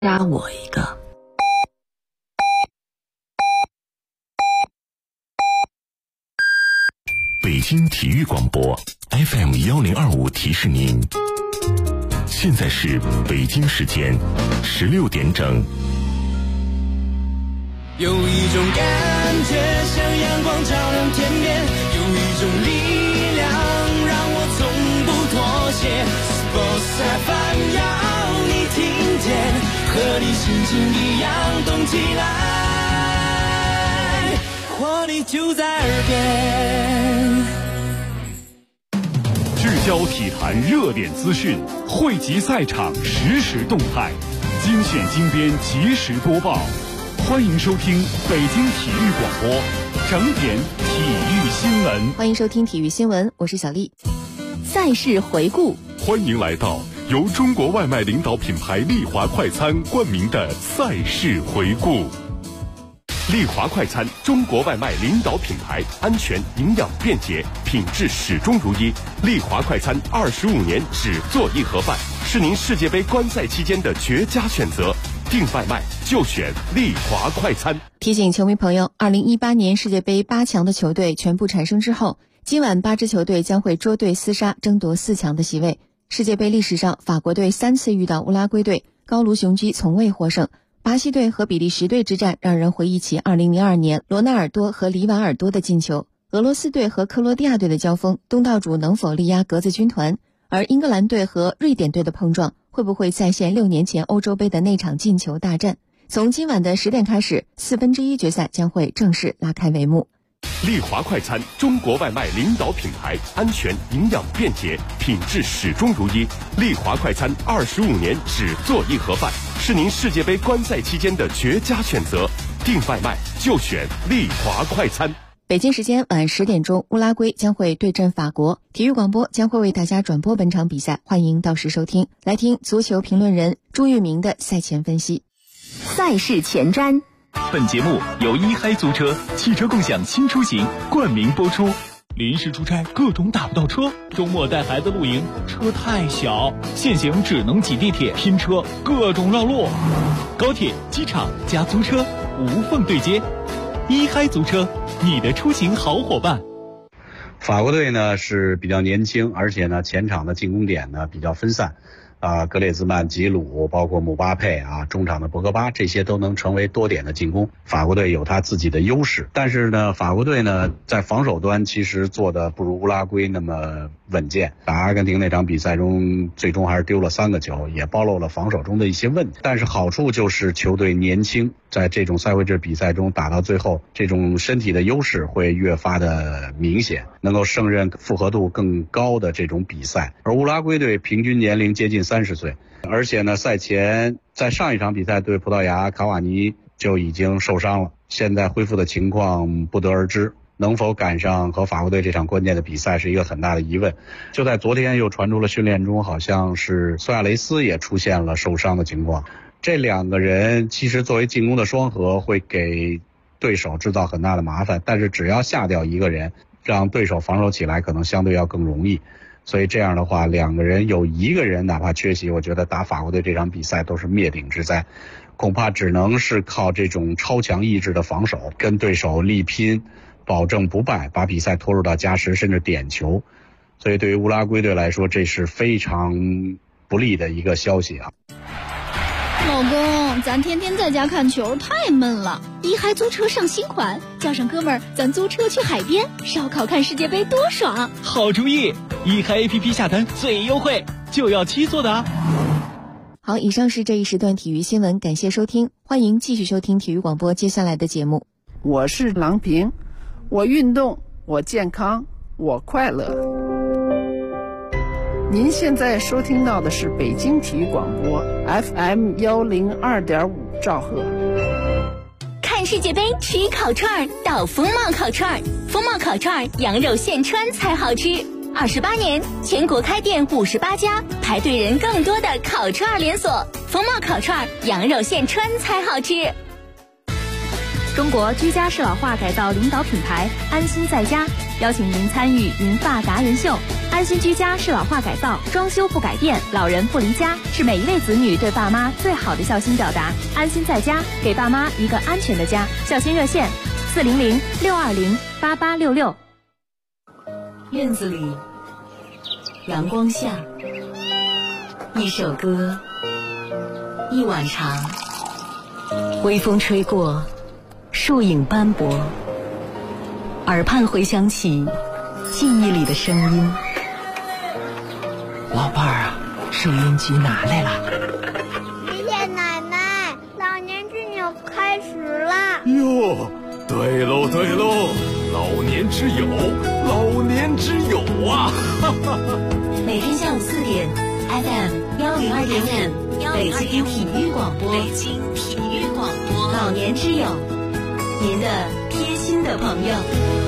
扎我一个。 北京体育广播 FM1025提示您，现在是北京时间16点整。 有一种感觉像阳光照亮天边，有一种力量让我从不妥协。Sports FM 要你听见，和你心情一样动起来，活力就在耳边。 聚焦体坛热点资讯，汇集赛场实时动态，精选精编及时播报。欢迎收听北京体育广播整点体育新闻。 欢迎收听体育新闻，我是小丽。赛事回顾， 欢迎来到由中国外卖领导品牌丽华快餐冠名的赛事回顾。丽华快餐，中国外卖领导品牌，安全、营养、便捷，品质始终如一。丽华快餐25年只做一盒饭，是您世界杯观赛期间的绝佳选择。订外卖就选丽华快餐。 提醒球迷朋友，2018年世界杯8强的球队全部产生之后，今晚8支球队将会捉对厮杀，争夺4强的席位。世界杯历史上，法国队3次遇到乌拉圭队，高卢雄鸡从未获胜。巴西队和比利时队之战让人回忆起2002年罗纳尔多和里瓦尔多的进球。俄罗斯队和克罗地亚队的交锋，东道主能否力压格子军团？而英格兰队和瑞典队的碰撞，会不会再现6年前欧洲杯的那场进球大战？从今晚的10点开始，1/4决赛将会正式拉开帷幕。 丽华快餐，中国外卖领导品牌，安全、营养、便捷，品质始终如一。丽华快餐25年只做一盒饭，是您世界杯观赛期间的绝佳选择。订外卖就选丽华快餐。 北京时间晚10点钟，乌拉圭将会对阵法国，体育广播将会为大家转播本场比赛，欢迎到时收听。来听足球评论人朱玉明的赛前分析。 赛事前瞻。 本节目由一嗨租车汽车共享新出行冠名播出。临时出差各种打不到车，周末带孩子露营车太小，现行只能挤地铁拼车，各种绕路。高铁、机场加租车无缝对接，一嗨租车，你的出行好伙伴。 法国队呢是比较年轻，而且呢前场的进攻点呢比较分散。格列兹曼、吉鲁，包括姆巴佩中场的博格巴，这些都能成为多点的进攻。法国队有他自己的优势，但是呢，法国队呢在防守端其实做的不如乌拉圭那么稳健。打阿根廷那场比赛中，最终还是丢了3个球，也暴露了防守中的一些问题。但是好处就是球队年轻，在这种赛会制比赛中打到最后，这种身体的优势会越发的明显，能够胜任复合度更高的这种比赛。而乌拉圭队平均年龄接近30岁，而且呢，赛前在上一场比赛对葡萄牙，卡瓦尼就已经受伤了，现在恢复的情况不得而知，能否赶上和法国队这场关键的比赛是一个很大的疑问。就在昨天又传出了训练中，好像是苏亚雷斯也出现了受伤的情况。这2个人其实作为进攻的双核会给对手制造很大的麻烦，但是只要下掉一个人，让对手防守起来可能相对要更容易。所以这样的话，2个人有1个人哪怕缺席，我觉得打法国队这场比赛都是灭顶之灾，恐怕只能是靠这种超强意志的防守跟对手力拼，保证不败，把比赛拖入到加时甚至点球。所以对于乌拉圭队来说，这是非常不利的一个消息啊。 老公，咱天天在家看球太闷了，一嗨租车上新款，叫上哥们儿，咱租车去海边烧烤看世界杯多爽。 好主意，一嗨 APP 下单最优惠，就要7座的。 好，以上是这一时段体育新闻，感谢收听，欢迎继续收听体育广播接下来的节目。 我是郎平，我运动，我健康，我快乐。您现在收听到的是北京体育广播 FM102.5兆赫。 看世界杯吃烤串到风貌烤串，风貌烤串羊肉现穿才好吃。28年，全国开店58家，排队人更多的烤串连锁。风貌烤串羊肉现穿才好吃。 中国居家适老化改造领导品牌安心在家，邀请您参与银发达人秀。 安心居家是老化改造，装修不改变，老人不离家，是每一位子女对爸妈最好的孝心表达。安心在家，给爸妈一个安全的家。孝心热线400-620-8866。 院子里，阳光下，一首歌，一碗茶，微风吹过，树影斑驳，耳畔回响起记忆里的声音。 老伴儿啊，收音机拿来了。 爷爷奶奶，老年之友开始了。 哟，对喽对喽，老年之友，老年之友啊！ 每天下午4点 FM102.5，北京体育广播，老年之友，您的贴心的朋友。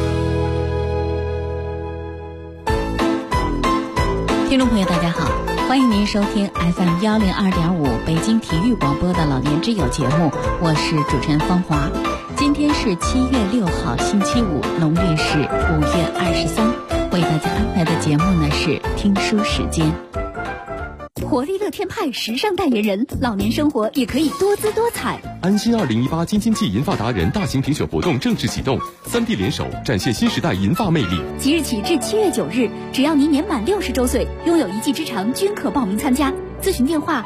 听众朋友大家好，欢迎您收听 FM102.5 北京体育广播的老年之友节目，我是主持人芳华。今天是7月6号星期五，农历是5月23，为大家安排的节目呢是听书时间。 活力乐天派时尚代言人，老年生活也可以多姿多彩。 安心2018京津冀银发达人大型评选活动正式启动，3地联手展现新时代银发魅力。 即日起至7月9日，只要您年满60周岁，拥有一技之长，均可报名参加。咨询电话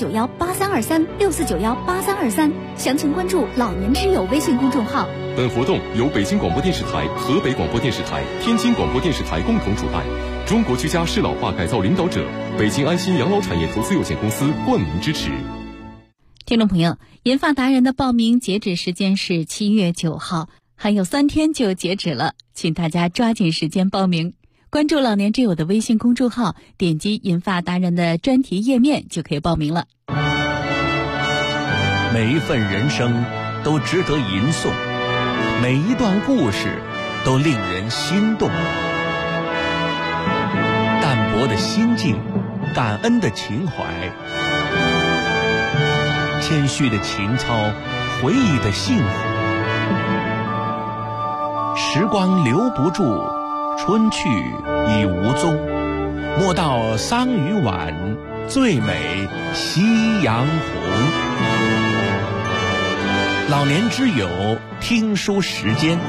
64918323，64918323。详情关注老年之友微信公众号。 本活动由北京广播电视台、河北广播电视台、天津广播电视台共同主办，中国居家适老化改造领导者北京安心养老产业投资有限公司冠名支持。 听众朋友，银发达人的报名截止时间是7月9号，还有3天就截止了，请大家抓紧时间报名。关注老年之友的微信公众号，点击银发达人的专题页面就可以报名了。 每一份人生都值得吟诵，每一段故事都令人心动。淡泊的心境，感恩的情怀，谦虚的情操，回忆的幸福。时光留不住，春去已无踪，莫道桑榆晚，最美夕阳红。老年之友听书时间。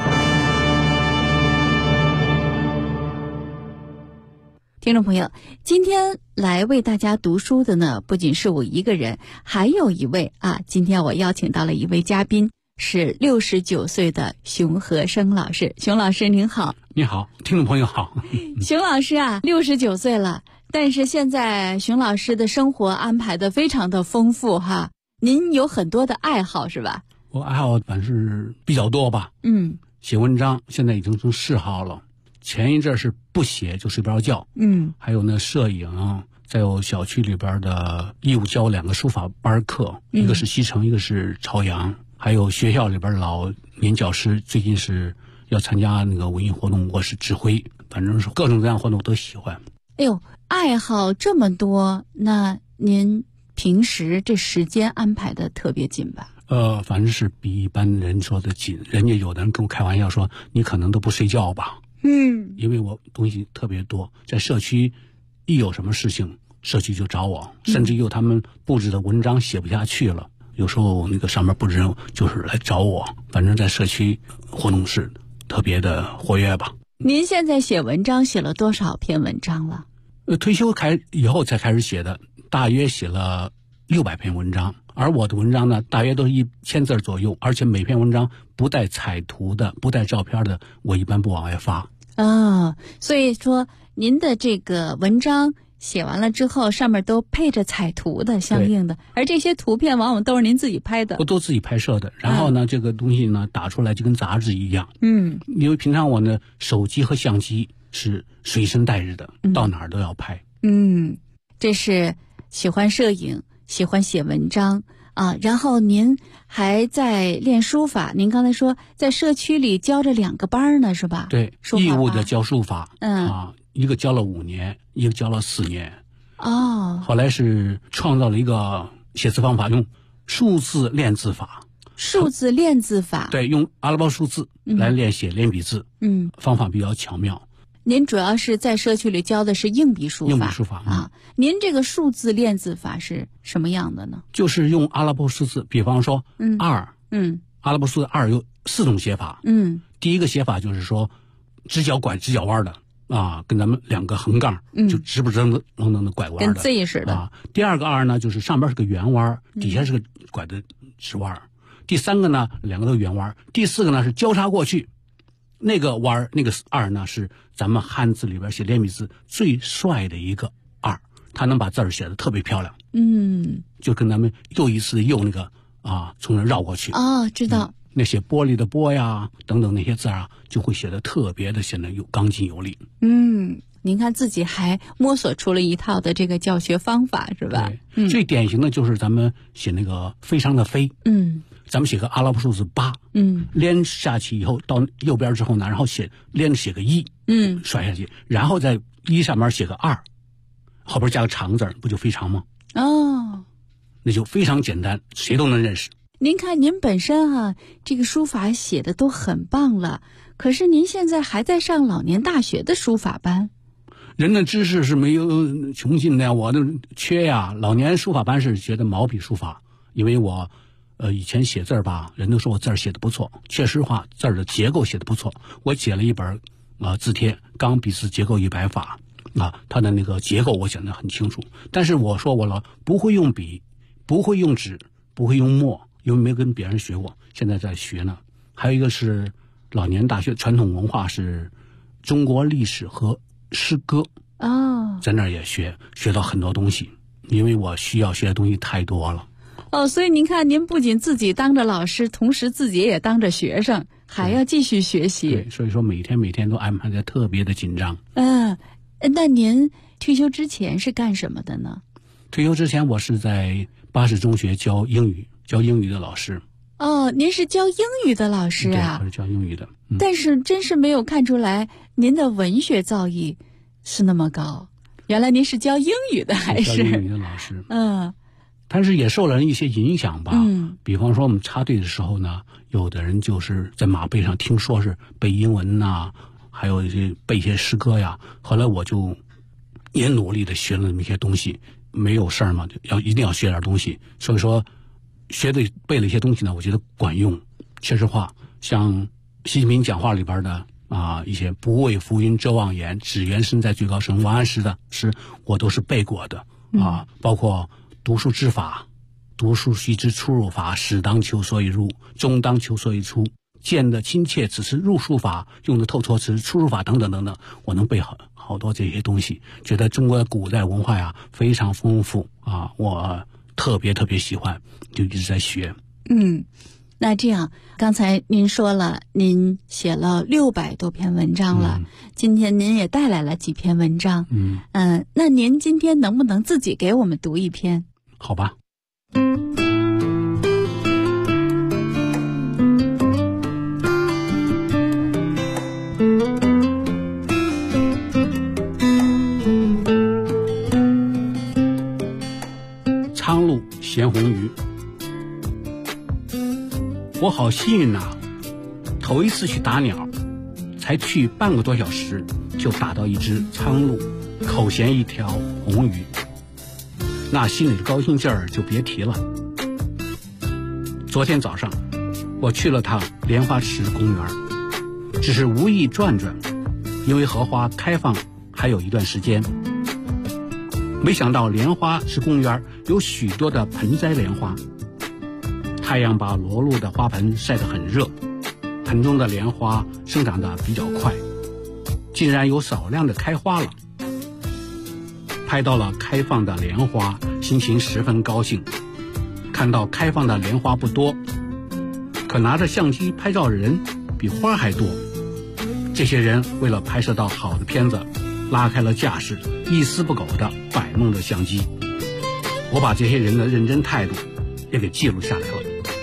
听众朋友，今天来为大家读书的呢，不仅是我一个人，还有一位啊，今天我邀请到了一位嘉宾，是69岁的熊和生老师。熊老师您好。 你好，听众朋友好。 熊老师啊，69岁了，但是现在熊老师的生活安排的非常的丰富哈。您有很多的爱好是吧？ 我爱好反正比较多吧。写文章现在已经成嗜好了，前一阵是不写就睡不着觉。还有呢摄影，再有小区里边的义务教2个书法班课，一个是西城，一个是朝阳。还有学校里边老年教师最近是要参加那个文艺活动，我是指挥，反正是各种各样活动我都喜欢。 哎呦，爱好这么多，那您平时这时间安排的特别紧吧？ 反正是比一般人说的紧。人家有的人跟我开玩笑说，你可能都不睡觉吧？因为我东西特别多，在社区一有什么事情，社区就找我，甚至有他们布置的文章写不下去了，有时候那个上面布置人就是来找我。反正在社区活动是特别的活跃吧。 您现在写文章写了多少篇文章了？ 退休以后才开始写的，大约写了600篇文章。而我的文章呢，大约都是1000字左右，而且每篇文章不带彩图的，不带照片的，我一般不往外发。 所以说您的这个文章写完了之后，上面都配着彩图的相应的，而这些图片往往都是您自己拍的。 我都自己拍摄的，然后呢，这个东西呢打出来就跟杂志一样。因为平常我呢手机和相机是随身带着的，到哪儿都要拍。 这是喜欢摄影，喜欢写文章啊，然后您还在练书法。您刚才说在社区里教着2个班呢，是吧？ 对，义务的教书法。一个教了5年，一个教了4年。后来是创造了一个写字方法，用数字练字法。 数字练字法？ 对，用阿拉伯数字来练写连笔字。方法比较巧妙。 您主要是在社区里教的是硬笔书法。 硬笔书法啊，您这个数字练字法是什么样的呢？ 就是用阿拉伯数字，比方说2，阿拉伯数字2有4种写法。第一个写法就是说直角拐直角弯的啊，跟咱们2个横杠就直不直愣的拐弯的， 跟 Z 似的啊。第二个2呢，就是上边是个圆弯，底下是个拐的直弯。第三个呢，2个都圆弯。第四个呢是交叉过去，那个弯那个2呢是咱们汉字里边写连笔字最帅的一个2，他能把字儿写得特别漂亮。就跟咱们又一次的又那个啊，从那绕过去。 知道。 那些玻璃的玻呀等等那些字啊，就会写得特别的显得有刚劲有力。 您看自己还摸索出了一套的这个教学方法是吧？ 对，最典型的就是咱们写那个非常的飞。咱们写个阿拉伯数字8，连下去以后到右边之后呢，然后连着写个1，甩下去，然后在1上面写个2，后边加个长字，不就非常吗？那就非常简单，谁都能认识。 您看您本身这个书法写的都很棒了，可是您现在还在上老年大学的书法班。 人的知识是没有穷尽的呀，我的缺呀。老年书法班是学的毛笔书法，因为我以前写字吧，人都说我字写的不错，确实话，字的结构写的不错。我写了一本字帖《钢笔字结构100法》它的那个结构我讲得很清楚。但是我说我不会用笔，不会用纸，不会用墨，因为没跟别人学过，现在在学呢。还有一个是老年大学传统文化是中国历史和诗歌在那儿也学到很多东西，因为我需要学的东西太多了。 所以您看，您不仅自己当着老师，同时自己也当着学生，还要继续学习。 对，所以说每天都安排的特别的紧张。 那您退休之前是干什么的呢？ 退休之前我是在巴士中学教英语的老师。 您是教英语的老师啊？ 对，我是教英语的。 但是真是没有看出来您的文学造诣是那么高，原来您是教英语的还是？ 教英语的老师。但是也受了一些影响吧。比方说我们插队的时候呢，有的人就是在马背上听说是背英文呐，还有背一些诗歌呀。后来我就也努力的学了那么一些东西，没有事儿嘛，一定要学点东西。所以说背了一些东西呢，我觉得管用。确实话，像习近平讲话里边的一些不为浮云遮望眼，只缘身在最高声，王安石的诗我都是背过的包括读书之法，读书须知出入法，始当求所以入，终当求所以出，见得亲切此时入书法，用得透彻此时出入法，等等等等，我能背好多这些东西，觉得中国的古代文化呀非常丰富我特别喜欢，就一直在学。 那这样，刚才您说了，您写了600多篇文章了，今天您也带来了几篇文章。那您今天能不能自己给我们读一篇？ 好吧。苍鹭衔红鱼。我好幸运呐，头一次去打鸟，才去半个多小时就打到一只苍鹭，口衔一条红鱼，那心里的高兴劲儿就别提了。昨天早上我去了趟莲花池公园，只是无意转转，因为荷花开放还有一段时间。没想到莲花池公园有许多的盆栽莲花，太阳把裸露的花盆晒得很热，盆中的莲花生长得比较快，竟然有少量的开花了。拍到了开放的莲花，心情十分高兴。看到开放的莲花不多，可拿着相机拍照的人比花还多。这些人为了拍摄到好的片子，拉开了架势，一丝不苟地摆弄着相机。我把这些人的认真态度也给记录下来了。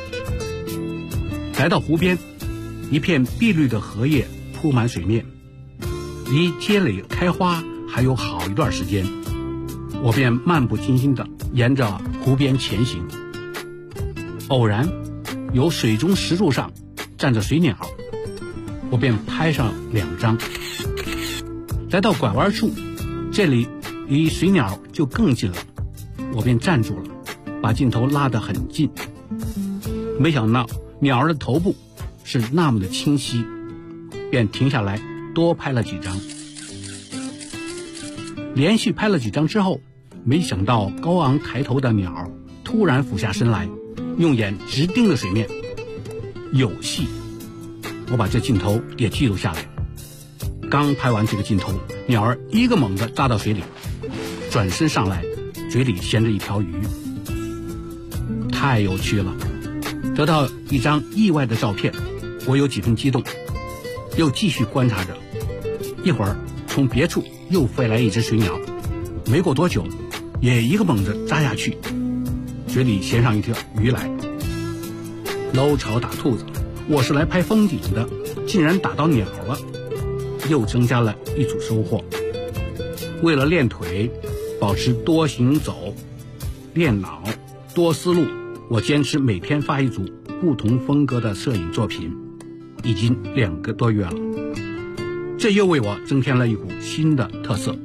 来到湖边，一片碧绿的荷叶铺满水面，离接蕾开花还有好一段时间，我便漫不经心地沿着湖边前行。偶然有水中石柱上站着水鸟，我便拍上2张。 来到拐弯处，这里离水鸟就更近了，我便站住了，把镜头拉得很近。没想到鸟儿的头部是那么的清晰，便停下来多拍了几张。连续拍了几张之后，没想到高昂抬头的鸟突然俯下身来，用眼直盯着水面，有戏。我把这镜头也记录下来。刚拍完这个镜头，鸟儿一个猛地扎到水里，转身上来，嘴里衔着一条鱼，太有趣了。得到一张意外的照片，我有几分激动，又继续观察着。一会儿从别处又飞来一只水鸟，没过多久也一个猛子扎下去，嘴里衔上一条鱼来。搂巢打兔子，我是来拍风景的，竟然打到鸟了，又增加了一组收获。为了练腿，保持多行走，练脑，多思路，我坚持每天发一组不同风格的摄影作品，已经2个多月了。这又为我增添了一股新的特色。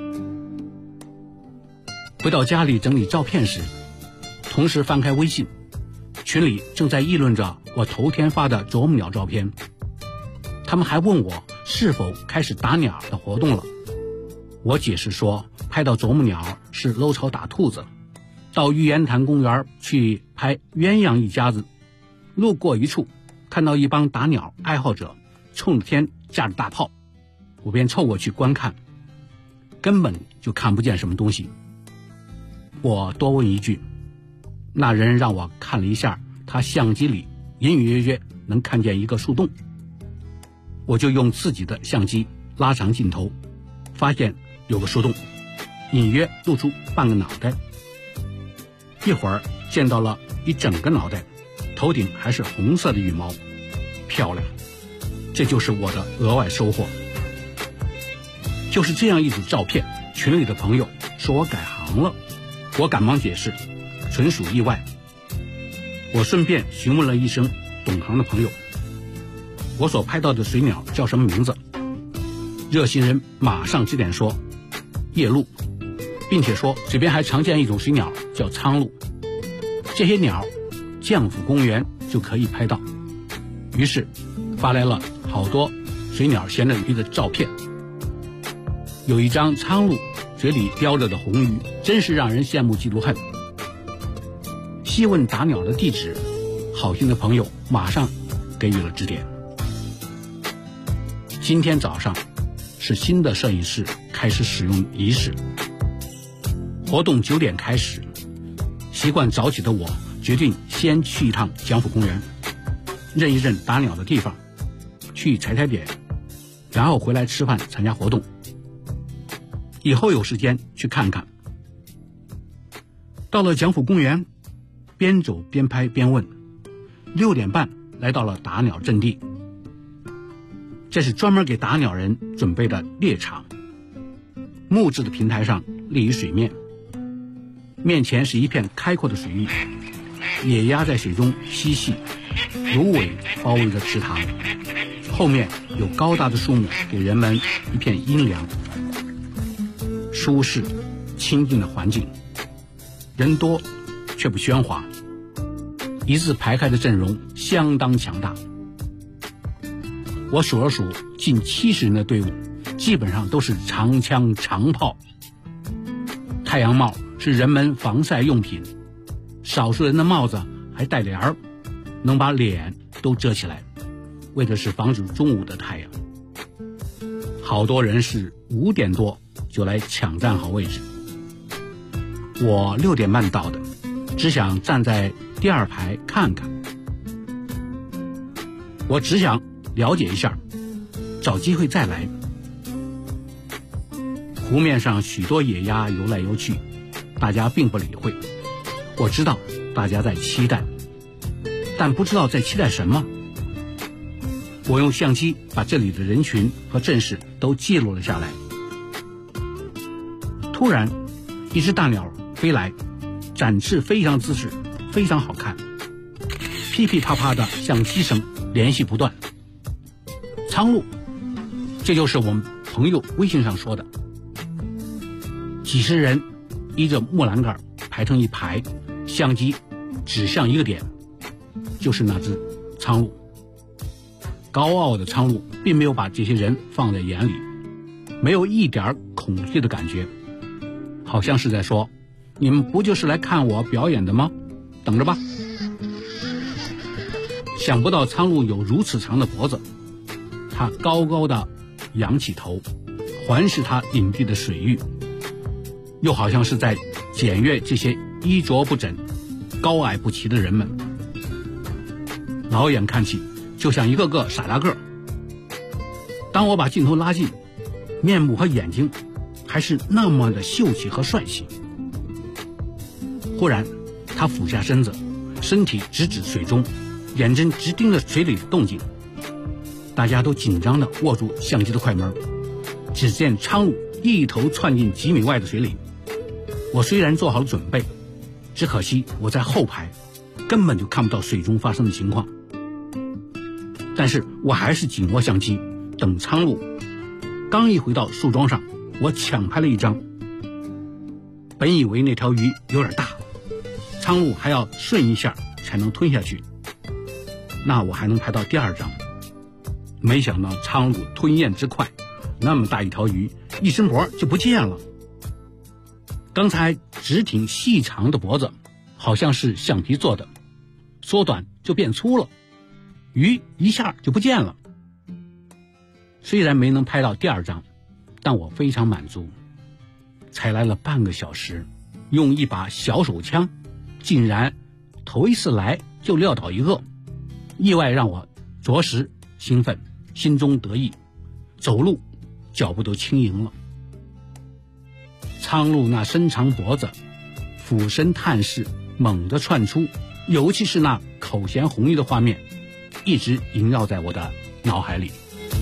回到家里整理照片时，同时翻开微信，群里正在议论着我头天发的啄木鸟照片。他们还问我是否开始打鸟的活动了。我解释说，拍到啄木鸟是搂巢打兔子。到玉渊潭公园去拍鸳鸯一家子，路过一处，看到一帮打鸟爱好者冲着天架着大炮，我便凑过去观看，根本就看不见什么东西。我多问一句，那人让我看了一下他相机里隐隐约约能看见一个树洞，我就用自己的相机拉长镜头，发现有个树洞，隐约露出半个脑袋。一会儿见到了一整个脑袋，头顶还是红色的羽毛，漂亮。这就是我的额外收获。就是这样一组照片，群里的朋友说我改行了，我赶忙解释，纯属意外。我顺便询问了一声懂行的朋友，我所拍到的水鸟叫什么名字？热心人马上指点说夜鹭，并且说这边还常见一种水鸟叫苍鹭，这些鸟将府公园就可以拍到。于是发来了好多水鸟衔着鱼的照片，有一张苍鹭嘴里叼着的红鱼，真是让人羡慕嫉妒恨。细问打鸟的地址，好心的朋友马上给予了指点。今天早上是新的摄影室开始使用仪式，活动9点开始。习惯早起的我决定先去一趟蒋府公园，认一认打鸟的地方，去踩踩点，然后回来吃饭参加活动。以后有时间去看看。到了蒋府公园，边走边拍边问。6点半来到了打鸟阵地，这是专门给打鸟人准备的猎场。木质的平台上立于水面，面前是一片开阔的水域，野鸭在水中嬉戏，芦苇包围着池塘，后面有高大的树木给人们一片阴凉。舒适清静的环境，人多却不喧哗，一字排开的阵容相当强大。我数了数，近70人的队伍，基本上都是长枪长炮。太阳帽是人们防晒用品，少数人的帽子还带帘儿，能把脸都遮起来，为的是防止中午的太阳。好多人是5点多就来抢占好位置。我6点半到的，只想站在第2排看看。我只想了解一下，找机会再来。湖面上许多野鸭游来游去，大家并不理会。我知道大家在期待，但不知道在期待什么。我用相机把这里的人群和阵势都记录了下来。突然，一只大鸟飞来，展翅飞翔姿势非常好看，噼噼啪啪的相机声连续不断。苍鹭，这就是我们朋友微信上说的，几十人依着木栏杆排成一排，相机指向一个点，就是那只苍鹭。高傲的苍鹭并没有把这些人放在眼里，没有一点恐惧的感觉，好像是在说，你们不就是来看我表演的吗？等着吧。想不到苍鹭有如此长的脖子，它高高的仰起头，环视它领地的水域，又好像是在检阅这些衣着不整、高矮不齐的人们。老远看起就像一个个傻大个。当我把镜头拉近，面目和眼睛还是那么的秀气和帅气。忽然他俯下身子，身体直指水中，眼睛直盯着水里的动静。大家都紧张地握住相机的快门。只见苍鹭一头窜进几米外的水里。我虽然做好了准备，只可惜我在后排，根本就看不到水中发生的情况。但是我还是紧握相机，等苍鹭。刚一回到树桩上，我抢拍了一张。本以为那条鱼有点大，苍鹭还要顺一下才能吞下去，那我还能拍到第二张。没想到苍鹭吞咽之快，那么大一条鱼，一伸脖就不见了。刚才直挺细长的脖子，好像是橡皮做的，缩短就变粗了，鱼一下就不见了。虽然没能拍到第二张，但我非常满足。才来了半个小时，用一把小手枪，竟然头一次来就撂倒一个，意外让我着实兴奋，心中得意，走路脚步都轻盈了。苍鹭那伸长脖子，俯身探视，猛地窜出，尤其是那口衔红衣的画面，一直萦绕在我的脑海里。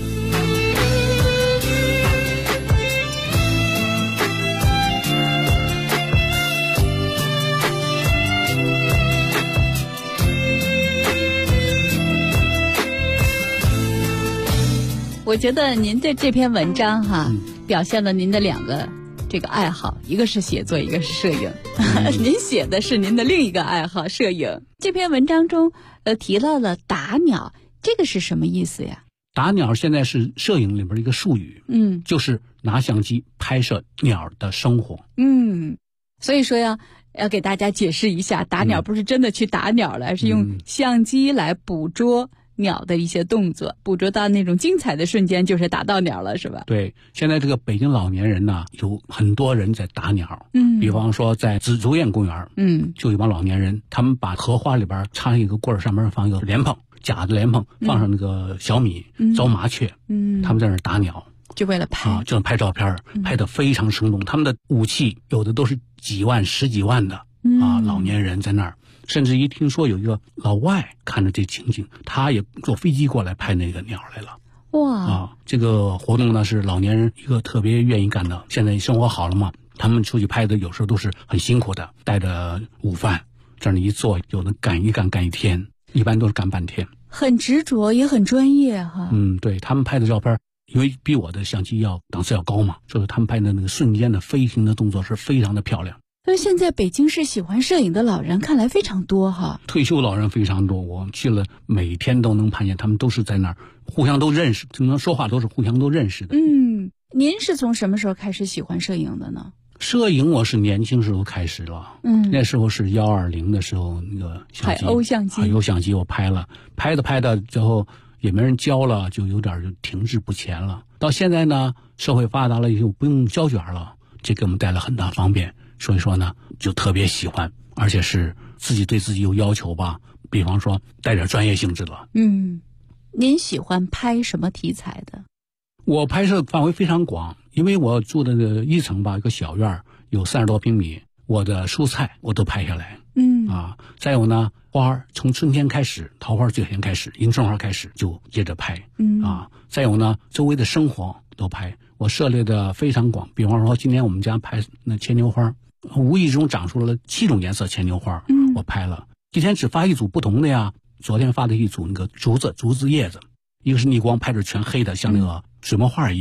我觉得您的这篇文章表现了您的两个这个爱好，一个是写作，一个是摄影。您写的是您的另一个爱好，摄影。这篇文章中提到了打鸟，这个是什么意思呀？ 打鸟现在是摄影里边一个术语，就是拿相机拍摄鸟的生活。 所以说要给大家解释一下，打鸟不是真的去打鸟了，而是用相机来捕捉鸟的一些动作，捕捉到那种精彩的瞬间，就是打到鸟了，是吧？ 对，现在这个北京老年人呢，有很多人在打鸟。比方说在紫竹院公园，就有一帮老年人，他们把荷花里边插一个棍儿，上面放一个莲蓬，假的莲蓬，放上那个小米，招麻雀，他们在那儿打鸟， 就为了拍， 就拍照片，拍得非常生动。他们的武器有的都是几万、十几万的老年人在那儿。甚至一听说有一个老外看着这情景，他也坐飞机过来拍那个鸟来了。哇！这个活动呢是老年人一个特别愿意干的。现在生活好了嘛，他们出去拍的有时候都是很辛苦的，带着午饭这儿一坐，有的干一天，一般都是干半天。 很执着，也很专业哈。 对，他们拍的照片，因为比我的相机要档次要高嘛，所以他们拍的那个瞬间的飞行的动作是非常的漂亮。 所以现在北京市喜欢摄影的老人看来非常多哈， 退休老人非常多，我去了每天都能看见他们都是在那儿，互相都认识，经常说话都是互相都认识的。 您是从什么时候开始喜欢摄影的呢？ 摄影我是年轻时候开始了，那时候是120的时候，那个相机， 海鸥相机， 海鸥相机我拍的之后也没人教了，就有点就停滞不前了。到现在呢，社会发达了以后不用胶卷了，这给我们带来很大方便。所以说呢，就特别喜欢，而且是自己对自己有要求吧，比方说带点专业性质了。 您喜欢拍什么题材的？ 我拍摄范围非常广，因为我住的一层吧，一个小院有30多平米，我的蔬菜我都拍下来。再有呢，花从春天开始，桃花最先开始，迎春花开始就接着拍。再有呢，周围的生活都拍。我涉猎的非常广，比方说今年我们家拍那牵牛花，无意中长出了7种颜色牵牛花，我拍了。今天只发一组不同的呀，昨天发的一组那个竹子叶子，一个是逆光拍着全黑的，像那个水墨画一样，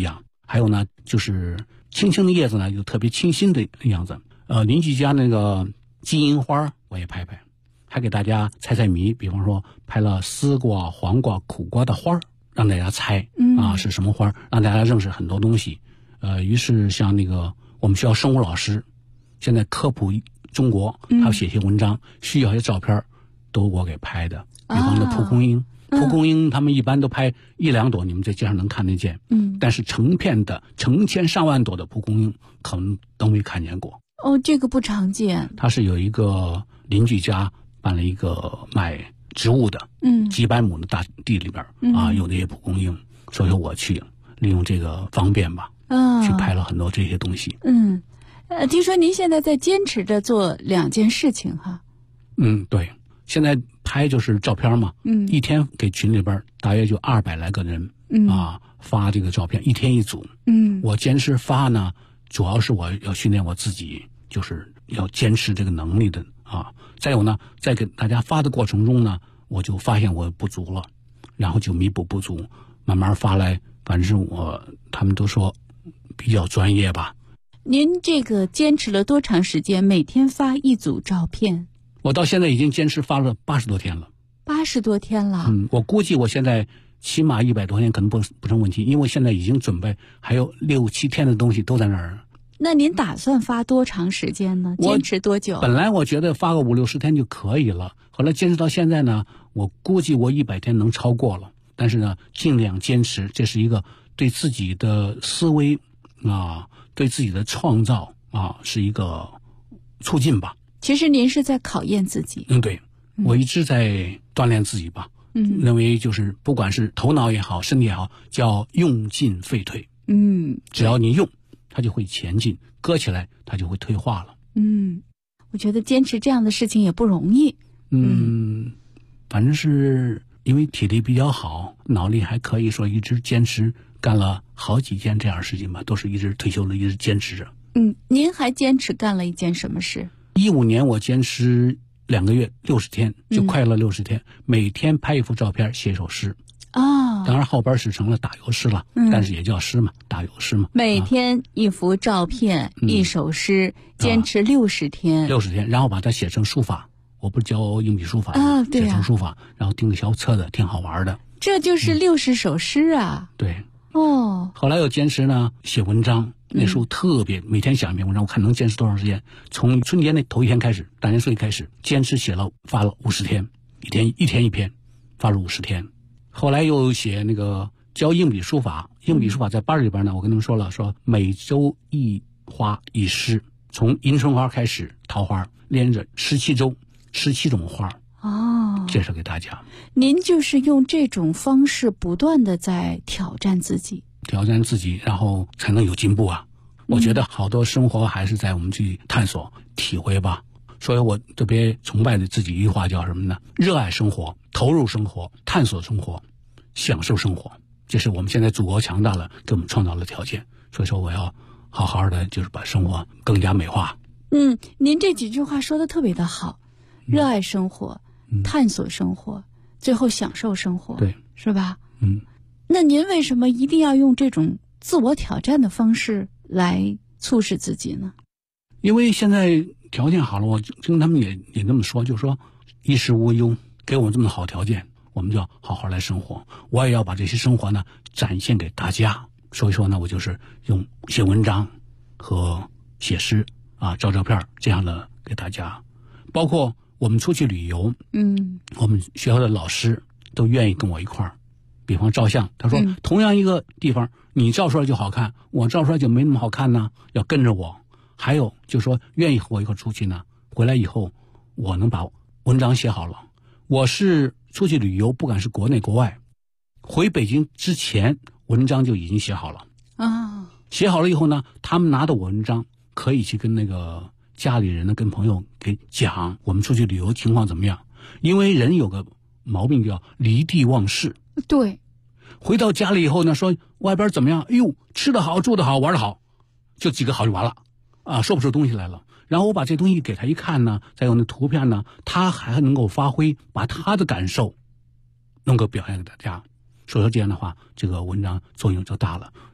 还有呢，就是青青的叶子呢，就特别清新的样子。邻居家那个金银花我也拍拍，还给大家猜猜谜，比方说拍了丝瓜、黄瓜、苦瓜的花，让大家猜是什么花，让大家认识很多东西。于是像那个我们学校生物老师，现在科普中国，他写些文章，需要一些照片，都我给拍的。比方说蒲公英，蒲公英他们一般都拍1、2朵，你们在街上能看得见。但是成片的、成千上万朵的蒲公英，可能都没看见过。 这个不常见。 他是有一个邻居家办了一个卖植物的，几百亩的大地里边有那些蒲公英，所以我去利用这个方便吧，去拍了很多这些东西。 听说您现在在坚持着做2件事情哈。 对，现在拍就是照片嘛，一天给群里边大约就200来个人，发这个照片，一天一组。我坚持发呢，主要是我要训练我自己，就是要坚持这个能力的啊。再有呢，在给大家发的过程中呢，我就发现我不足了，然后就弥补不足，慢慢发来。反正他们都说比较专业吧。 您这个坚持了多长时间？每天发1组照片？ 我到现在已经坚持发了80多天了。 80多天了。 我估计我现在起码100多天可能不成问题，因为现在已经准备还有6、7天的东西都在那儿。 那您打算发多长时间呢？坚持多久？ 本来我觉得发个5、60天就可以了，后来坚持到现在呢，我估计我100天能超过了。但是呢，尽量坚持，这是一个对自己的思维对自己的创造是一个促进吧。 其实您是在考验自己。 对，我一直在锻炼自己吧。认为就是不管是头脑也好，身体也好，叫用进废退。只要你用，它就会前进；搁起来，它就会退化了。 我觉得坚持这样的事情也不容易。 反正是因为体力比较好，脑力还可以，说一直坚持干了好几件这样的事情吧，都是一直退休了，一直坚持着。 您还坚持干了一件什么事 ？15年我坚持2个月60天，就快乐60天，每天拍一幅照片，写首诗。当然后边是成了打油诗了，但是也叫诗嘛，打油诗嘛。 每天一幅照片，一首诗，坚持60天。 60天，然后把它写成书法。我不是教硬笔书法对写成书法，然后订个小册子，挺好玩的。 这就是60首诗啊。 对。后来又坚持呢写文章，那时候特别每天写一篇文章，我看能坚持多长时间。从春节那头1天开始，大年初一开始，坚持发了50天，一天一篇，发了50天。后来又写那个教硬笔书法，硬笔书法在班里边呢，我跟他们说了，说每周1花1诗，从迎春花开始，桃花连着17周，17种花。介绍给大家。 您就是用这种方式不断的在挑战自己， 然后才能有进步啊。我觉得好多生活还是在我们去探索体会吧。所以我特别崇拜的自己一句话叫什么呢？热爱生活，投入生活，探索生活，享受生活。这是我们现在祖国强大了，给我们创造了条件。所以说我要好好的就是把生活更加美化。 您这几句话说的特别的好，热爱生活，探索生活，最后享受生活， 对， 是吧？那您为什么一定要用这种自我挑战的方式来促使自己呢？ 因为现在条件好了，我跟他们也这么说，就是说衣食无忧，给我们这么好条件，我们就要好好来生活。我也要把这些生活呢展现给大家。所以说呢，我就是用写文章和写诗照照片这样的给大家。包括我们出去旅游，我们学校的老师都愿意跟我一块儿，比方照相，他说同样一个地方，你照出来就好看，我照出来就没那么好看呢，要跟着我。还有就是说愿意和我一块出去呢，回来以后我能把文章写好了。我是出去旅游，不管是国内国外，回北京之前文章就已经写好了写好了以后呢，他们拿到我文章可以去跟那个家里人呢，跟朋友给讲我们出去旅游情况怎么样。因为人有个毛病叫离地忘事。 对， 回到家里以后呢，说外边怎么样，吃得好，住得好，玩得好，就几个好就完了说不出东西来了。然后我把这东西给他一看呢，再用那图片呢，他还能够发挥，把他的感受能够表现给大家。所以说这样的话，这个文章作用就大了。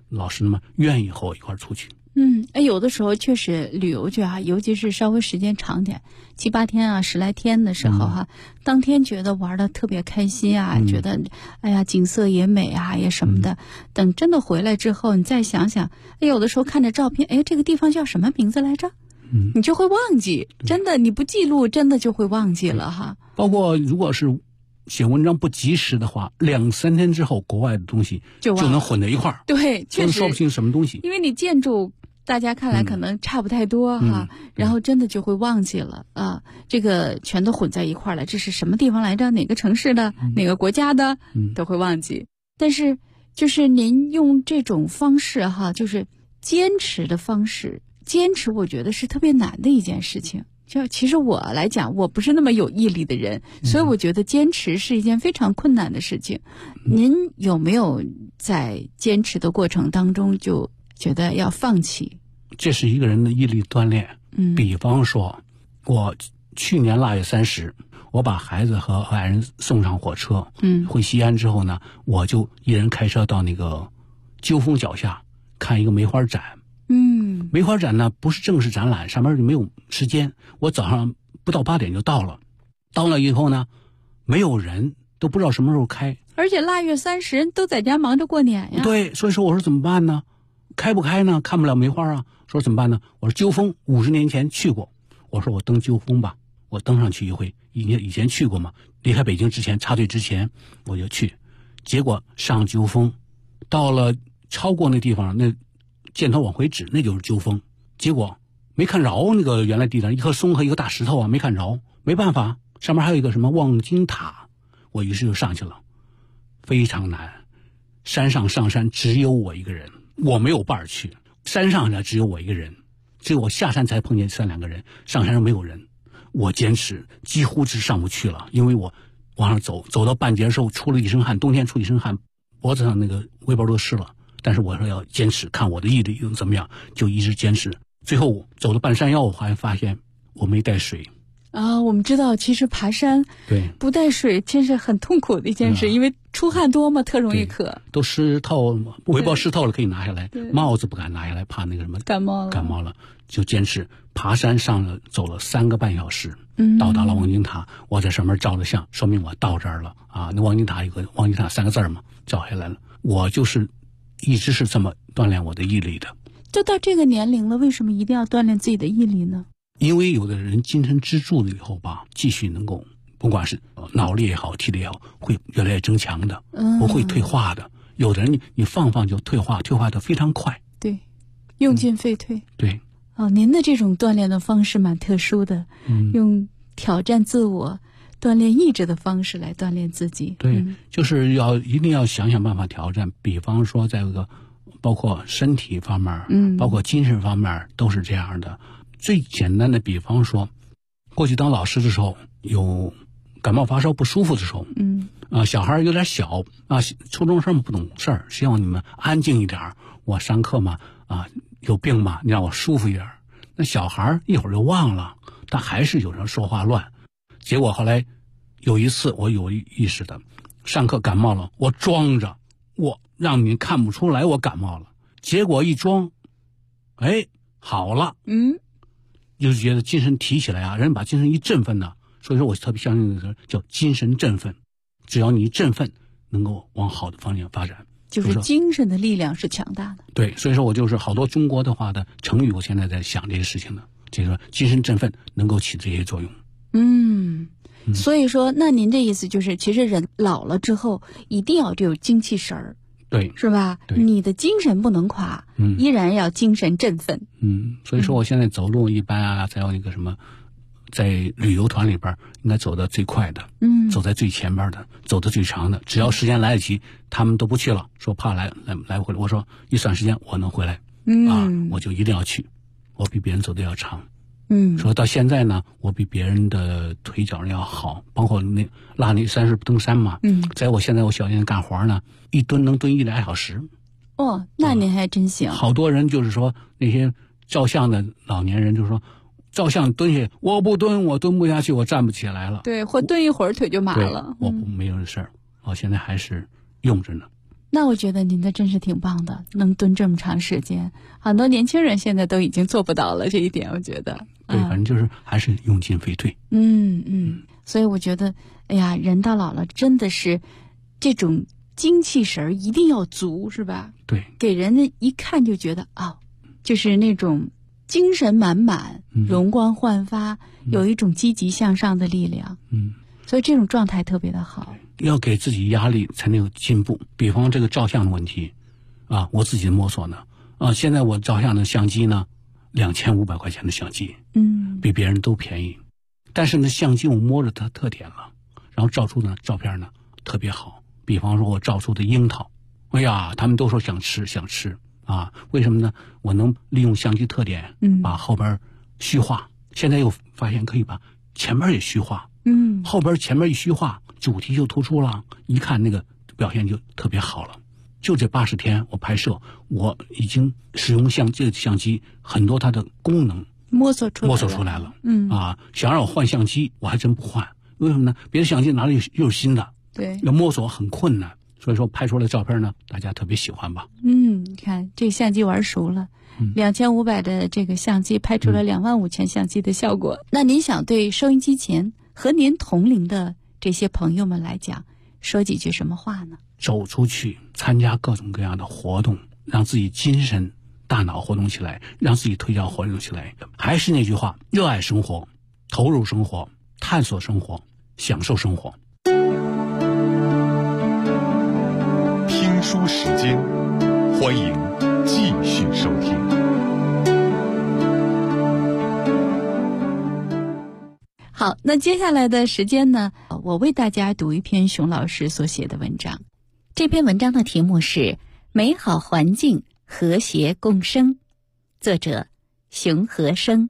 老师们愿意和我一块儿出去。 有的时候确实旅游去尤其是稍微时间长点，7、8天啊，10来天的时候当天觉得玩的特别开心啊，觉得哎呀景色也美啊，也什么的。等真的回来之后，你再想想，有的时候看着照片，这个地方叫什么名字来着？你就会忘记，真的，你不记录，真的就会忘记了包括如果是写文章不及时的话，2、3天之后，国外的东西就能混在一块儿。 对，确实说不清什么东西， 因为你建筑大家看来可能差不太多然后真的就会忘记了这个全都混在一块儿了。这是什么地方来着？哪个城市的？哪个国家的？都会忘记。但是就是您用这种方式就是坚持的方式，坚持我觉得是特别难的一件事情。就其实我来讲，我不是那么有毅力的人，所以我觉得坚持是一件非常困难的事情。您有没有在坚持的过程当中就觉得要放弃？ 这是一个人的毅力锻炼。比方说，我去年腊月30，我把孩子和爱人送上火车，回西安之后呢，我就一人开车到那个鸠峰脚下看一个梅花展。梅花展呢不是正式展览，上面就没有时间，我早上不到8点就到了。到了以后呢，没有人，都不知道什么时候开， 而且腊月30人都在家忙着过年呀。 对，所以说我说怎么办呢？开不开呢？看不了梅花啊。说怎么办呢？我说鸠峰50年前去过，我说我登鸠峰吧，我登上去一回，以前去过嘛，离开北京之前插队之前我就去，结果上鸠峰，到了超过那地方，那箭头往回指，那就是鸠峰，结果没看着那个原来地上一棵松和一个大石头啊，没看着，没办法，上面还有一个什么望京塔，我于是就上去了，非常难，山上上山只有我一个人，我没有伴儿去，山上呢只有我一个人，只有我下山才碰见3、2个人，上山上没有人，我坚持几乎是上不去了，因为我往上走到半截的时候出了一身汗，冬天出一身汗，脖子上那个围包都湿了，但是我说要坚持，看我的毅力怎么样，就一直坚持。最后走到半山腰，我还发现我没带水我们知道其实爬山对不带水真是很痛苦的一件事，因为出汗多嘛，特容易渴， 都湿透，围包湿透了可以拿下来，帽子不敢拿下来，怕那个什么感冒了， 就坚持爬山上了，走了3个半小时，到达了望京塔，我在上面照了相，说明我到这儿了那望京塔有个望京塔3个字嘛，照下来了。我就是一直是这么锻炼我的毅力的。 就到这个年龄了，为什么一定要锻炼自己的毅力呢？ 因为有的人精神支柱了以后吧，继续能够不管是脑力也好体力也好，会越来越增强的，不会退化的。有的人你放就退化的非常快， 对，用进废退， 对。 您的这种锻炼的方式蛮特殊的，用挑战自我锻炼意志的方式来锻炼自己。 对，就是一定要想办法挑战，比方说在这个包括身体方面，包括精神方面都是这样的。最简单的比方说，过去当老师的时候，有感冒发烧不舒服的时候，小孩有点小初中生不懂事儿，希望你们安静一点，我上课嘛有病嘛，你让我舒服一点。那小孩一会儿就忘了，他还是有人说话乱。结果后来有一次我有意识的上课感冒了，我装着我让你看不出来我感冒了，结果一装好了，就是觉得精神提起来人把精神一振奋呢，所以说我特别相信那个叫精神振奋，只要你一振奋能够往好的方向发展， 就是精神的力量是强大的。 对，所以说我就是好多中国的话的成语，我现在在想这些事情呢，就是说精神振奋能够起这些作用。 所以说那您这意思就是其实人老了之后一定要有精气神儿， 对， 是吧？你的精神不能垮，依然要精神振奋。 所以说我现在走路一般再有那个什么，在旅游团里边应该走得最快的，走在最前边的，走得最长的，只要时间来得及，他们都不去了，说怕来不回来。我说一算时间我能回来，我就一定要去，我比别人走得要长。说到现在呢，我比别人的腿脚要好，包括那拉那30登山嘛，在我现在我小店干活呢，一蹲能蹲1、2小时。 那您还真行。 好多人就是说那些照相的老年人就是说，照相蹲下，我不蹲，我蹲不下去，我站不起来了。 对，或蹲一会儿腿就麻了。 我不没有这事儿，我现在还是用着呢。 那我觉得您的真是挺棒的，能蹲这么长时间。很多年轻人现在都已经做不到了这一点，我觉得。 对，反正就是还是用进废退。 所以我觉得，哎呀，人到老了真的是这种精气神一定要足，是吧？ 对， 给人的一看就觉得就是那种精神满满、容光焕发，有一种积极向上的力量。所以这种状态特别的好。 要给自己压力才能有进步。比方这个照相的问题我自己摸索呢现在我照相的相机呢2500块钱的相机，比别人都便宜。但是呢，相机我摸着它特点了，然后照出的照片呢特别好。比方说我照出的樱桃，哎呀，他们都说想吃为什么呢？我能利用相机特点，把后边虚化。现在又发现可以把前面也虚化，后边前面一虚化，主题就突出了，一看那个表现就特别好了。就这80天我拍摄，我已经使用这个相机很多它的功能摸索出来了。想让我换相机，我还真不换。为什么呢？别的相机拿了又是新的， 对， 要摸索很困难。所以说拍出来的照片呢，大家特别喜欢吧。 你看这相机玩熟了，2500的这个相机拍出了25000相机的效果。那您想对收音机前和您同龄的这些朋友们来讲，说几句什么话呢？ 走出去，参加各种各样的活动，让自己精神大脑活动起来，让自己腿脚活动起来。还是那句话，热爱生活，投入生活，探索生活，享受生活。 听书时间，欢迎继续收听。 好，那接下来的时间呢，我为大家读一篇熊老师所写的文章。 这篇文章的题目是《美好环境和谐共生》，作者熊和生。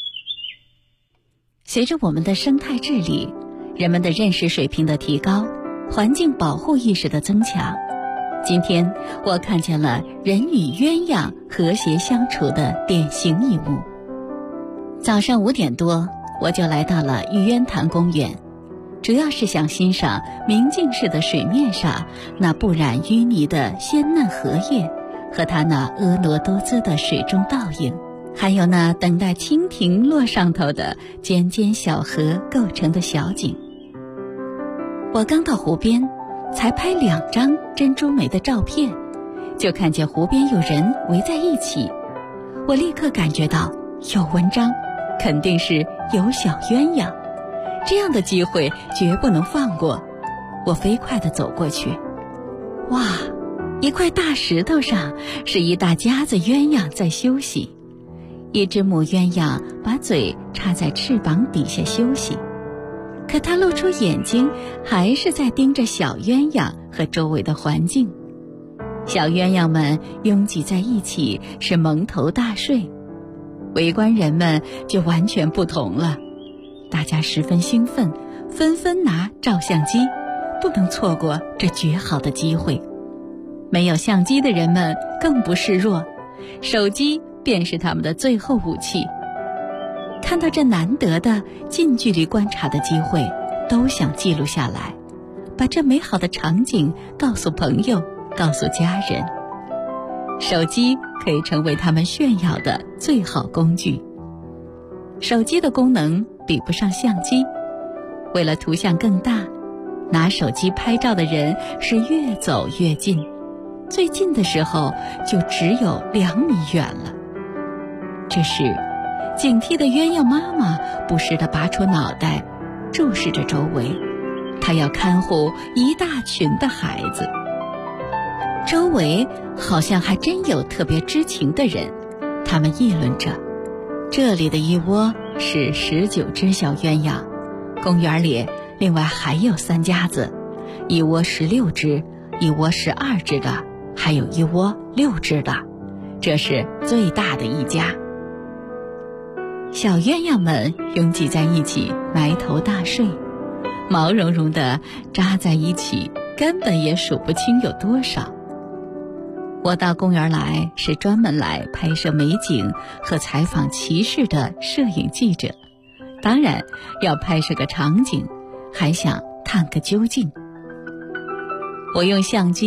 随着我们的生态治理，人们的认识水平的提高，环境保护意识的增强，今天我看见了人与鸳鸯和谐相处的典型一幕。早上5点多，我就来到了玉渊潭公园，主要是想欣赏明镜似的水面上那不染淤泥的鲜嫩荷叶和它那婀娜多姿的水中倒影，还有那等待蜻蜓落上头的尖尖小河构成的小景。我刚到湖边，才拍2张珍珠梅的照片，就看见湖边有人围在一起。我立刻感觉到有文章，肯定是有小鸳鸯，这样的机会绝不能放过。我飞快地走过去，哇，一块大石头上是一大家子鸳鸯在休息，一只母鸳鸯把嘴插在翅膀底下休息，可它露出眼睛，还是在盯着小鸳鸯和周围的环境。小鸳鸯们拥挤在一起，是蒙头大睡。围观人们就完全不同了，大家十分兴奋，纷纷拿照相机，不能错过这绝好的机会。没有相机的人们更不示弱，手机便是他们的最后武器。看到这难得的近距离观察的机会，都想记录下来，把这美好的场景告诉朋友，告诉家人。手机可以成为他们炫耀的最好工具。手机的功能比不上相机，为了图像更大，拿手机拍照的人是越走越近，最近的时候就只有2米远了。这时警惕的鸳鸯妈妈不时地拔出脑袋，注视着周围，她要看护一大群的孩子。周围好像还真有特别知情的人，他们议论着，这里的一窝是19只小鸳鸯，公园里另外还有3家子，一窝16只，一窝12只的，还有一窝6只的，这是最大的一家。小鸳鸯们拥挤在一起，埋头大睡，毛茸茸的扎在一起，根本也数不清有多少。我到公园来是专门来拍摄美景和采访骑士的摄影记者，当然要拍摄个场景，还想探个究竟。我用相机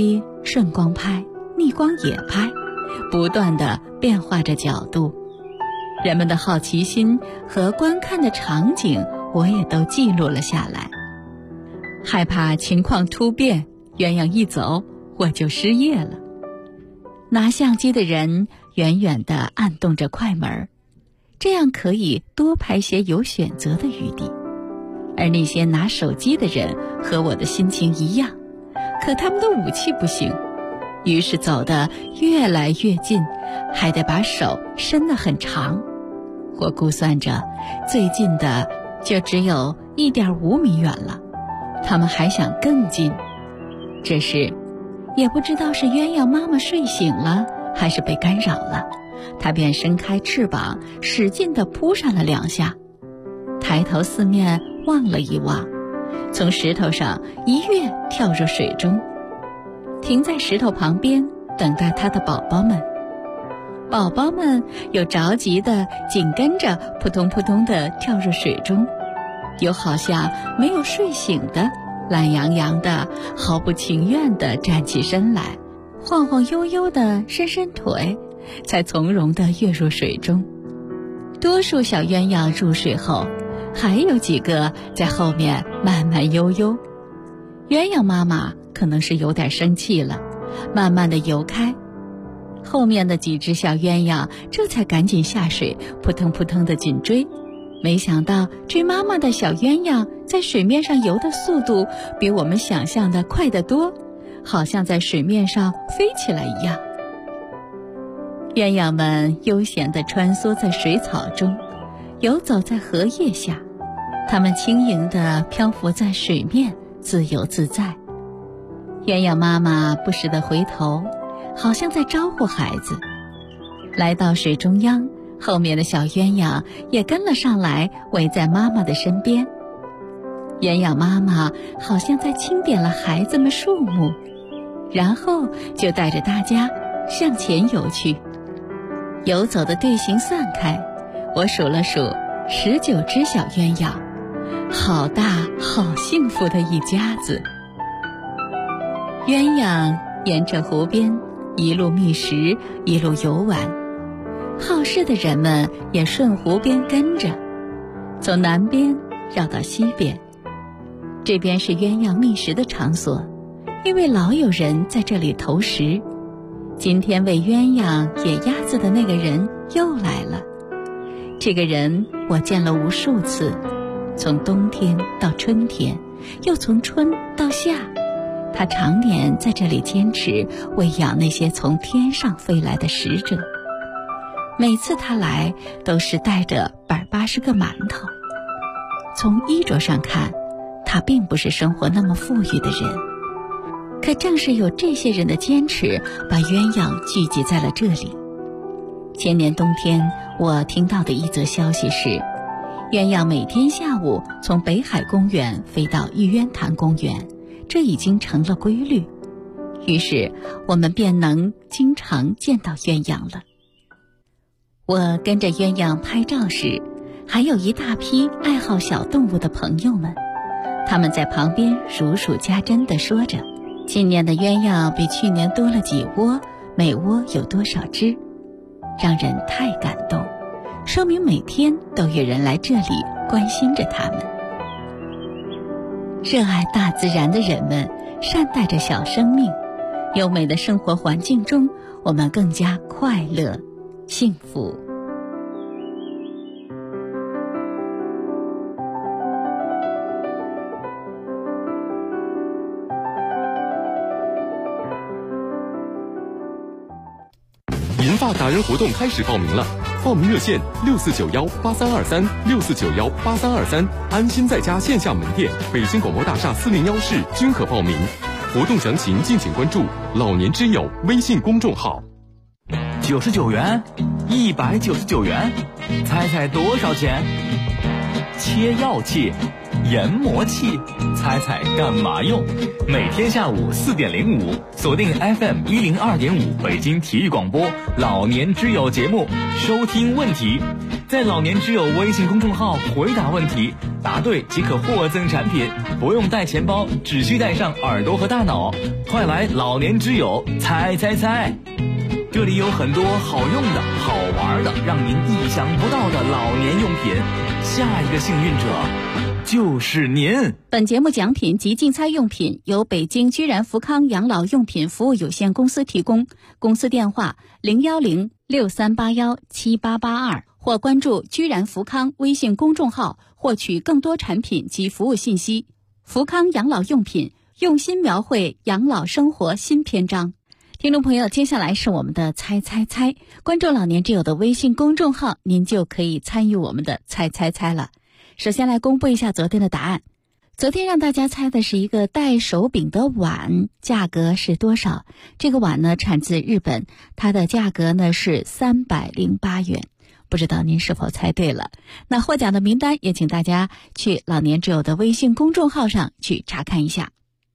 顺光拍、逆光也拍，不断地变化着角度。人们的好奇心和观看的场景，我也都记录了下来。害怕情况突变，鸳鸯一走，我就失业了。拿相机的人远远地按动着快门，这样可以多拍些有选择的余地。而那些拿手机的人和我的心情一样，可他们的武器不行，于是走得越来越近，还得把手伸得很长。我估算着，最近的就只有1.5米远了，他们还想更近。这时也不知道是鸳鸯妈妈睡醒了，还是被干扰了，她便伸开翅膀，使劲地扑上了2下，抬头四面望了一望，从石头上一跃跳入水中，停在石头旁边等待她的宝宝们。宝宝们又着急地紧跟着扑通扑通地跳入水中，又好像没有睡醒的，懒洋洋的，毫不情愿地站起身来，晃晃悠悠地伸伸腿，才从容地跃入水中。多数小鸳鸯入水后，还有几个在后面慢慢悠悠。鸳鸯妈妈可能是有点生气了，慢慢地游开。后面的几只小鸳鸯这才赶紧下水，扑腾扑腾地紧追。没想到追妈妈的小鸳鸯在水面上游的速度比我们想象的快得多，好像在水面上飞起来一样。鸳鸯们悠闲地穿梭在水草中，游走在荷叶下，它们轻盈地漂浮在水面，自由自在。鸳鸯妈妈不时地回头，好像在招呼孩子。来到水中央，后面的小鸳鸯也跟了上来，围在妈妈的身边。鸳鸯妈妈好像在清点了孩子们数目，然后就带着大家向前游去。游走的队形散开，我数了数，19只小鸳鸯，好大好幸福的一家子。鸳鸯沿着湖边一路觅食，一路游玩，好事的人们也顺湖边跟着，从南边绕到西边。这边是鸳鸯觅食的场所，因为老有人在这里投食。今天喂鸳鸯野鸭子的那个人又来了。这个人我见了无数次，从冬天到春天，又从春到夏，他常年在这里坚持喂养那些从天上飞来的食者。每次他来都是带着80个馒头。从衣着上看，他并不是生活那么富裕的人，可正是有这些人的坚持，把鸳鸯聚集在了这里。前年冬天，我听到的一则消息是，鸳鸯每天下午从北海公园飞到玉渊潭公园，这已经成了规律。于是我们便能经常见到鸳鸯了。我跟着鸳鸯拍照时，还有一大批爱好小动物的朋友们，他们在旁边如数家珍地说着，今年的鸳鸯比去年多了几窝，每窝有多少只，让人太感动，说明每天都有人来这里关心着他们。热爱大自然的人们善待着小生命，优美的生活环境中，我们更加快乐幸福。 银发达人活动开始报名了，报名热线6491832364918323，安心在家线下门店、北京广播大厦401室均可报名。活动详情敬请关注老年之友微信公众号。 99元，199元，猜猜多少钱？切药器、研磨器，猜猜干嘛用？每天下午4点05，锁定 FM 102.5北京体育广播老年之友节目，收听问题，在老年之友微信公众号回答问题， 答对即可获赠产品，不用带钱包，只需带上耳朵和大脑。快来老年之友猜猜猜，这里有很多好用的、好玩的，让您意想不到的老年用品。下一个幸运者就是您。 本节目奖品及竞猜用品由北京居然福康养老用品服务有限公司提供，公司电话01063817882，或关注居然福康微信公众号获取更多产品及服务信息。福康养老用品，用心描绘养老生活新篇章。听众朋友，接下来是我们的猜猜猜，关注老年之友的微信公众号，您就可以参与我们的猜猜猜了。首先来公布一下昨天的答案。昨天让大家猜的是一个带手柄的碗，价格是多少？这个碗呢产自日本，它的价格呢是308元。不知道您是否猜对了？那获奖的名单也请大家去老年之友的微信公众号上去查看一下。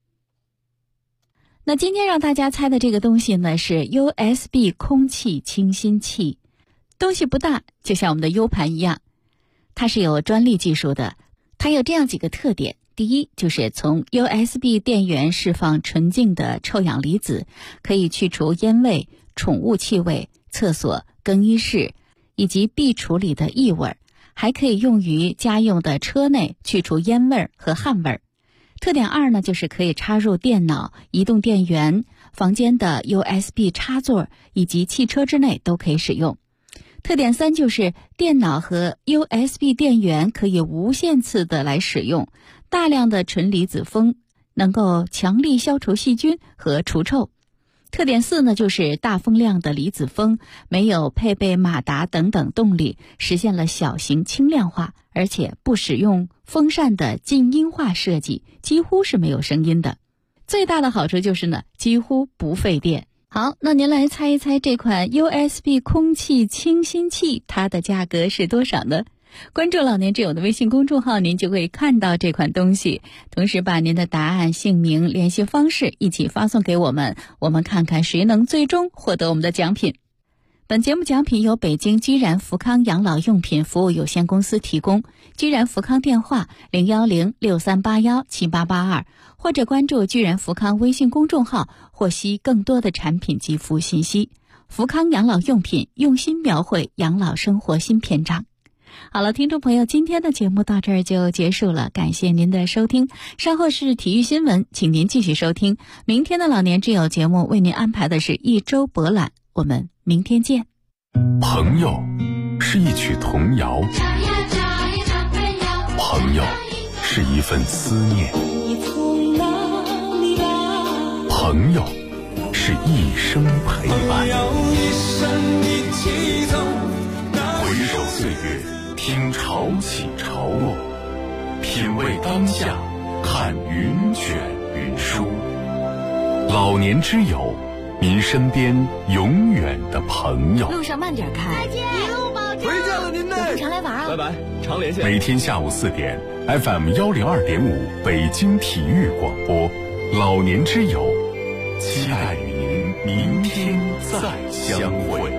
那今天让大家猜的这个东西呢是 USB 空气清新器，东西不大，就像我们的 U 盘一样，它是有专利技术的，它有这样几个特点。第一，就是从 USB 电源释放纯净的臭氧离子，可以去除烟味、宠物气味、厕所、更衣室以及壁橱里的异味，还可以用于家用的车内去除烟味和汗味。特点二呢，就是可以插入电脑、移动电源、房间的 USB 插座以及汽车之内都可以使用。特点三就是电脑和 USB 电源可以无限次的来使用，大量的纯离子风能够强力消除细菌和除臭。特点四呢，就是大风量的离子风，没有配备马达等等动力，实现了小型轻量化，而且不使用风扇的静音化设计，几乎是没有声音的。最大的好处就是呢，几乎不费电。好，那您来猜一猜这款 USB 空气清新器它的价格是多少呢？关注老年之友的微信公众号，您就可以看到这款东西，同时把您的答案、姓名、联系方式一起发送给我们，我们看看谁能最终获得我们的奖品。本节目奖品由北京居然福康养老用品服务有限公司提供，居然福康电话01063817882，或者关注居然福康微信公众号获悉更多的产品及服务信息。福康养老用品，用心描绘养老生活新篇章。好了，听众朋友，今天的节目到这儿就结束了，感谢您的收听。稍后是体育新闻，请您继续收听。明天的老年之友节目为您安排的是一周博览，我们明天见。 朋友是一曲童谣，朋友是一份思念，朋友是一生陪伴。回首岁月，听潮起潮落，品味当下，看云卷云舒。老年之友，您身边永远的朋友。 路上慢点开， 再见，一路保重。 回见了您呢， 有空常来玩啊！ 拜拜，常联系。 每天下午4点 ，FM 102.5北京体育广播，老年之友，期待与您明天再相会。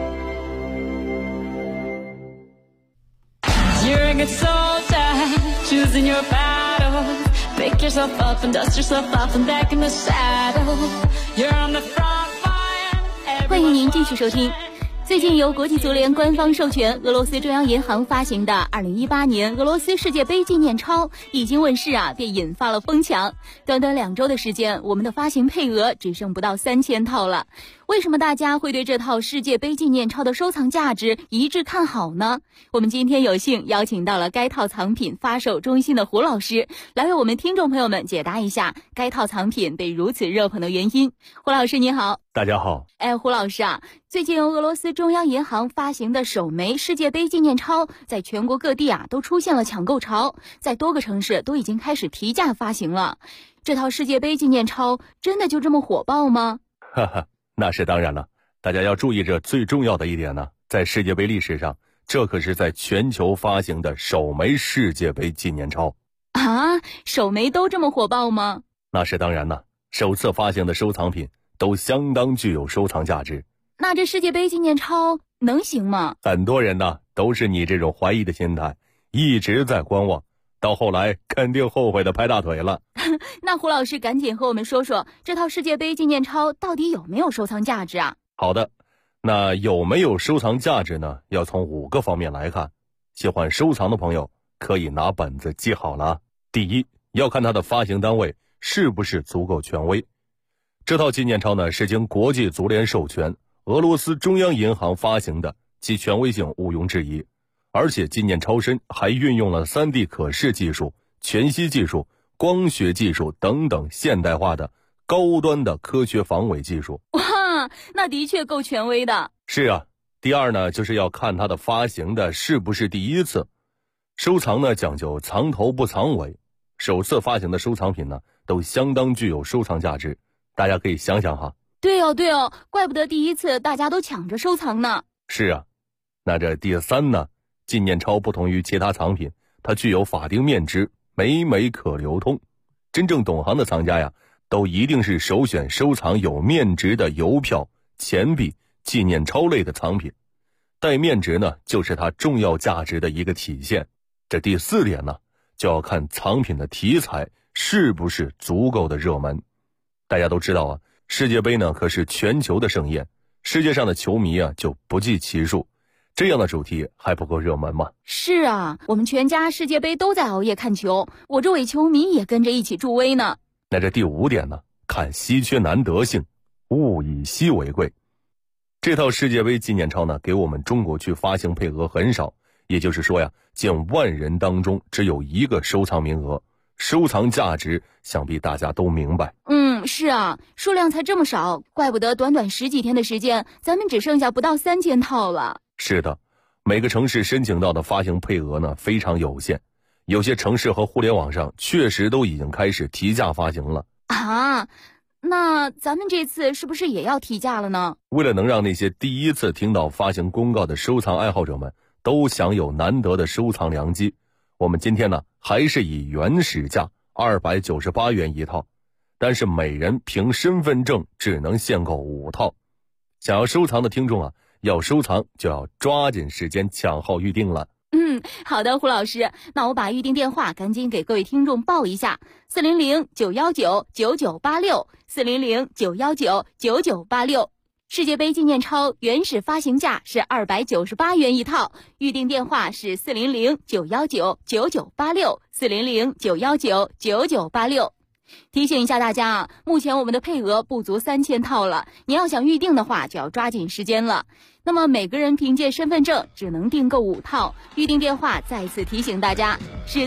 You're a good soldier, choosing your battle. Pick yourself up and dust yourself off and back in the saddle. You're on the front line. 欢迎您继续收听。最近由国际足联官方授权，俄罗斯中央银行发行的2018年俄罗斯世界杯纪念钞一经问世便引发了疯抢。短短2周的时间，我们的发行配额只剩不到3000套了。为什么大家会对这套世界杯纪念钞的收藏价值一致看好呢？我们今天有幸邀请到了该套藏品发售中心的胡老师，来为我们听众朋友们解答一下该套藏品被如此热捧的原因。胡老师你好。 大家好。 胡老师最近俄罗斯中央银行发行的首枚世界杯纪念钞在全国各地都出现了抢购潮，在多个城市都已经开始提价发行了。这套世界杯纪念钞真的就这么火爆吗？ 哈哈，那是当然了。大家要注意这最重要的一点呢，在世界杯历史上，这可是在全球发行的首枚世界杯纪念钞啊！首枚都这么火爆吗？ 那是当然了，首次发行的收藏品都相当具有收藏价值。 那这世界杯纪念钞能行吗？ 很多人呢都是你这种怀疑的心态，一直在观望。 到后来肯定后悔的拍大腿了。 那胡老师赶紧和我们说说，这套世界杯纪念钞到底有没有收藏价值啊？ 好的，那有没有收藏价值呢？要从5个方面来看。喜欢收藏的朋友可以拿本子记好了。第一，要看它的发行单位是不是足够权威。这套纪念钞呢，是经国际足联授权，俄罗斯中央银行发行的，其权威性毋庸置疑。而且纪念钞身还运用了 3D 可视技术、全息技术、光学技术等等现代化的高端的科学防伪技术。 哇，那的确够权威的。 是啊。第二呢，就是要看它的发行的是不是第一次。收藏呢讲究藏头不藏尾，首次发行的收藏品呢都相当具有收藏价值，大家可以想想哈。 对哦，怪不得第一次大家都抢着收藏呢。 是啊。那这第3呢，纪念钞不同于其他藏品，它具有法定面值，每可流通。真正懂行的藏家呀，都一定是首选收藏有面值的邮票、钱币、纪念钞类的藏品。带面值呢，就是它重要价值的一个体现。这第4点呢，就要看藏品的题材是不是足够的热门。大家都知道啊，世界杯呢可是全球的盛宴，世界上的球迷啊就不计其数，这样的主题还不够热门吗？ 是啊，我们全家世界杯都在熬夜看球，我这伪球迷也跟着一起助威呢。 那这第5点呢，看稀缺难得性，物以稀为贵。这套世界杯纪念钞呢，给我们中国区发行配额很少，也就是说呀，近万人当中只有1个收藏名额，收藏价值想必大家都明白。 是啊，数量才这么少，怪不得短短10几天的时间，咱们只剩下不到3000套了。 是的，每个城市申请到的发行配额呢非常有限，有些城市和互联网上确实都已经开始提价发行了。 啊，那咱们这次是不是也要提价了呢？ 为了能让那些第一次听到发行公告的收藏爱好者们都享有难得的收藏良机，我们今天呢还是以原始价298元一套，但是每人凭身份证只能限购5套。想要收藏的听众啊，要收藏就要抓紧时间抢号预定了。 好的，胡老师，那我把预定电话赶紧给各位听众报一下：400-919-9986，400-919-9986。世界杯纪念钞原始发行价是298元一套，预定电话是400-919-9986，400-919-9986。提醒一下大家啊，目前我们的配额不足3000套了，你要想预定的话就要抓紧时间了。那么每个人凭借身份证只能订购5套，预定电话再次提醒大家是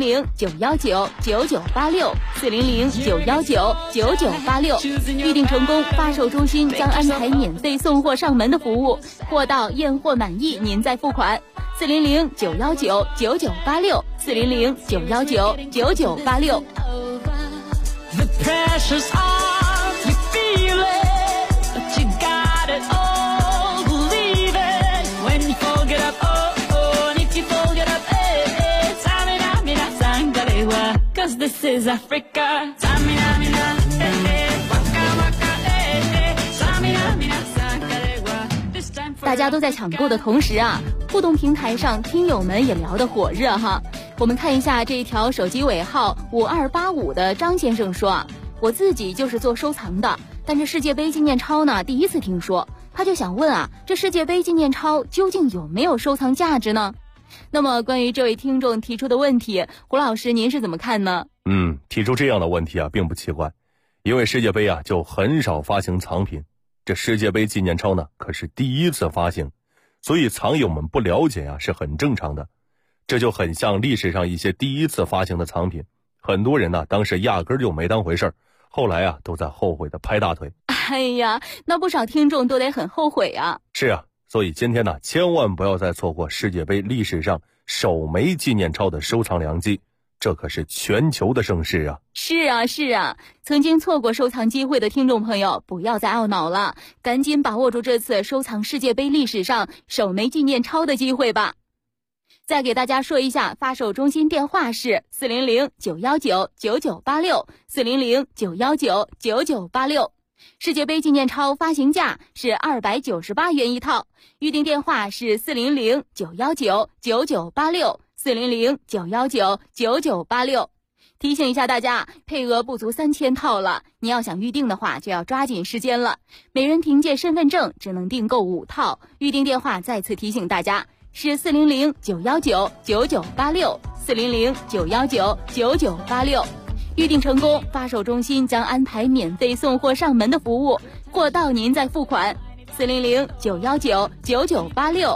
400-919-9986，400-919-9986。预定成功，发售中心将安排免费送货上门的服务，货到验货满意您再付款。400-919-9986，400-919-9986。 The pressure's on, you feel it, but you got it all, believe it, when you fold it up, oh, and if you fold it up, Samina, mina, sangalewa, cause this is Africa, Samina, mina, waka, waka, Samina, mina, sangalewa, this time for 大家都在抢购的同时啊，互动平台上听友们也聊得火热哈。我们看一下这一条手机尾号5285的张先生说啊，我自己就是做收藏的，但是世界杯纪念钞呢第一次听说，他就想问啊，这世界杯纪念钞究竟有没有收藏价值呢？那么关于这位听众提出的问题，胡老师您是怎么看呢？ 提出这样的问题啊并不奇怪，因为世界杯啊就很少发行藏品，这世界杯纪念钞呢可是第一次发行，所以藏友们不了解啊是很正常的。这就很像历史上一些第一次发行的藏品，很多人呢当时压根就没当回事儿，后来啊都在后悔的拍大腿。 哎呀，那不少听众都得很后悔啊。 是啊，所以今天呢千万不要再错过世界杯历史上首枚纪念钞的收藏良机，这可是全球的盛事啊。 是啊，曾经错过收藏机会的听众朋友不要再懊恼了，赶紧把握住这次收藏世界杯历史上首枚纪念钞的机会吧。再给大家说一下，发售中心电话是400-919-9986，400-919-9986。世界杯纪念钞发行价是298元一套，预定电话是400-919-9986， 400-919-9986。提醒一下大家，配额不足3000套了，你要想预定的话就要抓紧时间了。每人凭借身份证只能订购5套，预定电话再次提醒大家是400-919-9986 400-919-9986。预定成功，发售中心将安排免费送货上门的服务，货到您再付款。400-919-9986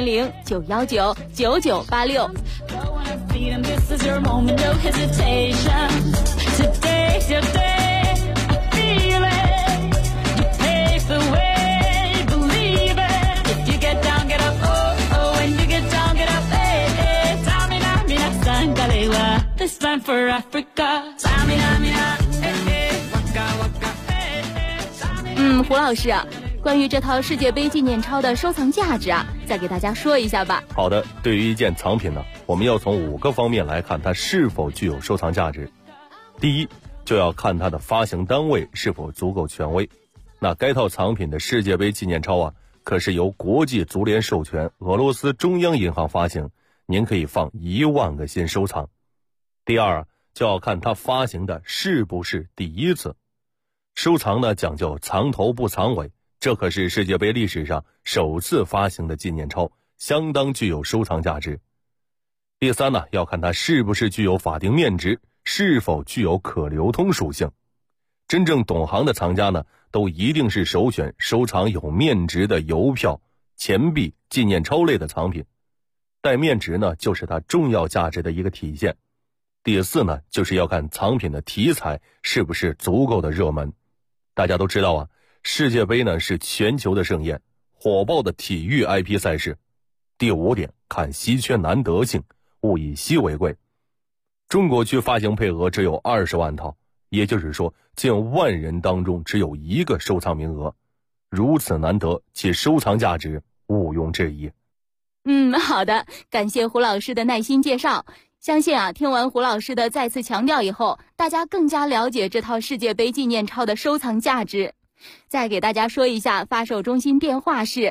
400-919-9986。 This is your moment, no hesitation. Today's your day, feel it. You pave the way, believe it. If you get down, get up, oh, oh. When you get down, get up, hey, hey. Tamina, mina, sangalewa. This time for Africa. Tamina, mina, hey, hey. Waka, waka, hey, hey. 胡老师，关于这套世界杯纪念钞的收藏价值再给大家说一下吧。 好的，对于一件藏品呢，我们要从5个方面来看它是否具有收藏价值。第一，就要看它的发行单位是否足够权威。那该套藏品的世界杯纪念钞可是由国际足联授权，俄罗斯中央银行发行，您可以放1万个心收藏。第二，就要看它发行的是不是第一次。收藏呢讲究藏头不藏尾，这可是世界杯历史上首次发行的纪念钞，相当具有收藏价值。第三呢，要看它是不是具有法定面值，是否具有可流通属性。真正懂行的藏家呢，都一定是首选收藏有面值的邮票、钱币、纪念钞类的藏品。带面值呢，就是它重要价值的一个体现。第四呢，就是要看藏品的题材是不是足够的热门。大家都知道世界杯呢是全球的盛宴，火爆的体育 IP 赛事。第5点，看稀缺难得性，物以稀为贵。中国区发行配额只有20万套，也就是说近万人当中只有1个收藏名额，如此难得，其收藏价值毋庸置疑。 好的，感谢胡老师的耐心介绍。相信听完胡老师的再次强调以后，大家更加了解这套世界杯纪念钞的收藏价值。再给大家说一下，发售中心电话是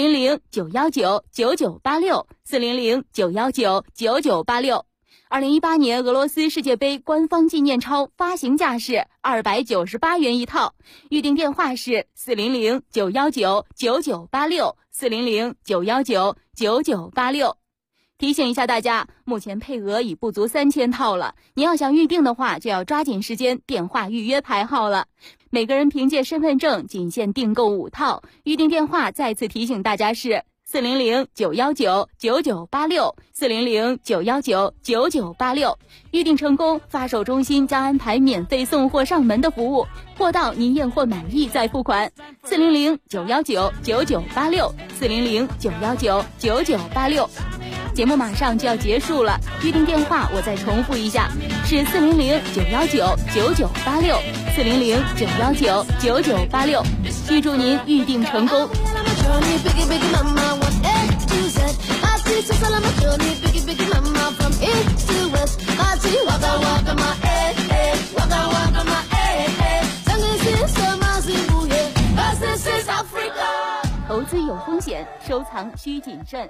400-919-9986 400-919-9986。2018年俄罗斯世界杯官方纪念钞发行价是298元一套，预定电话是400-919-9986 400-919-9986。提醒一下大家，目前配额已不足3000套了，你要想预定的话就要抓紧时间电话预约排号了。每个人凭借身份证仅限订购5套，预定电话再次提醒大家是400-919-9986 400-919-9986。预定成功，发售中心将安排免费送货上门的服务，货到您验货满意再付款。400-919-9986 400-919-9986。节目马上就要结束了，预定电话我再重复一下，是400-919-9986 400-919-9986。预祝您预定成功。投资有风险，收藏需谨慎。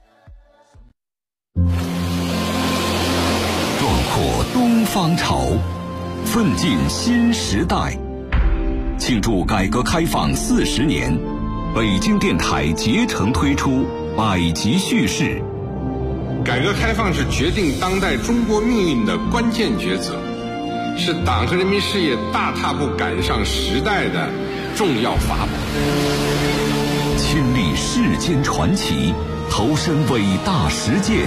壮阔东方潮，奋进新时代。庆祝改革开放40年，北京电台竭诚推出百集叙事。 改革开放是决定当代中国命运的关键抉择，是党和人民事业大踏步赶上时代的重要法宝。 亲历世间传奇，投身伟大实践，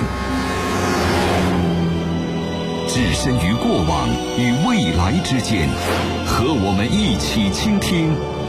置身于过往与未来之间，和我们一起倾听